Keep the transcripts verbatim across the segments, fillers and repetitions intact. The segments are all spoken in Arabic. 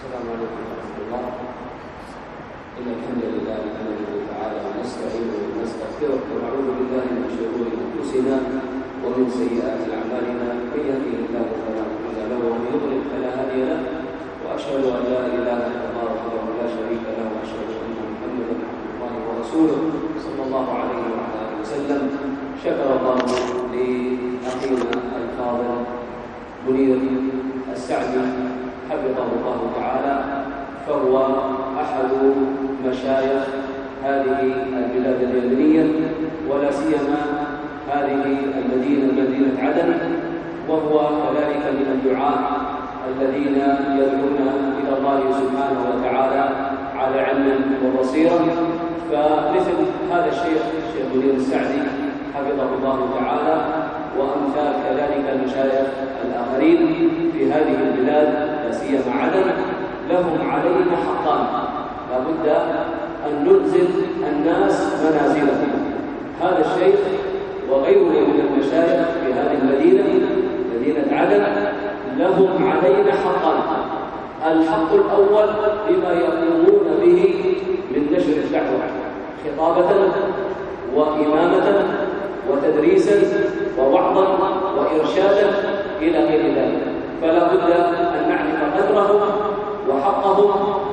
السلام عليكم ورحمة الله. إن الحمد لله نحمده تعالى ونستعينه ونستغفره ونعوذ بالله من شرور أنفسنا ومن سيئات أعمالنا، من يهده الله فلا مضل له ومن يضلل فلا هادي له، وأشهد أن لا إله إلا الله وحده لا شريك له، وأشهد أن محمدا عبد الله ورسوله صلى الله عليه وعلى آله وسلم. شكر الله لأخينا الفاضل منير السعدي حفظه الله تعالى، فهو أحد مشايخ هذه البلاد اليمنية، ولا سيما هذه المدينة مدينة عدن، وهو كذلك من الدعاة الذين يدعون إلى الله سبحانه وتعالى على علم وبصيرة. فمثل هذا الشيخ الشيخ منير السعدي حفظه الله تعالى وأمثال كذلك المشايخ الآخرين في هذه البلاد لا سيما عدن لهم علينا حقان، لا بد أن ننزل الناس منازلهم. هذا الشيخ وغيره من المشايخ في هذه المدينة مدينة عدن لهم علينا حقان. الحق الأول بما يقومون به من نشر الدعوة خطابة وإمامة وتدريسا ووعظا وإرشادا إلى غير ذلك، فلا بد أن نعرف قدرهم وحقهم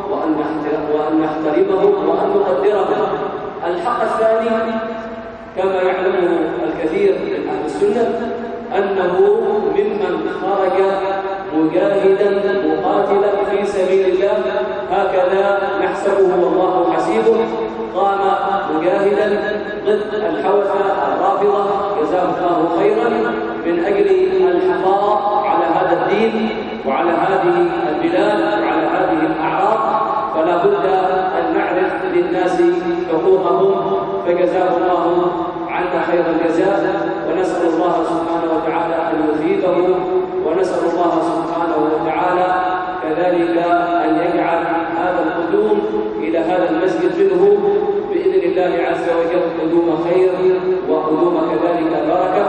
وأن نحترمهم وأن نقدرهم. الحق الثاني كما يعلمه الكثير من أهل السنة أنه ممن خرج مجاهدا مقاتلا في سبيل الله، هكذا نحسبه والله حسيبه. قام مجاهدا ضد الحوثة الرافضة جزاه الله خيرا من أجل الحفاظ على هذا الدين وعلى هذه البلاد وعلى هذه الأعراض، فلا بد أن نعرف للناس حقوقهم، فجزاه الله عنا خير الجزاء، ونسأل الله سبحانه وتعالى أن يثيبه، ونسأل الله سبحانه وتعالى كذلك أن يجعل هذا القدوم إلى هذا المسجد منه بإذن الله عز وجل قدوم خير وقدوم كذلك بركة.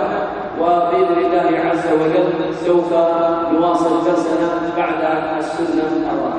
وبإذن الله عز وجل سوف نواصل درسنا بعد السنة الرابعة.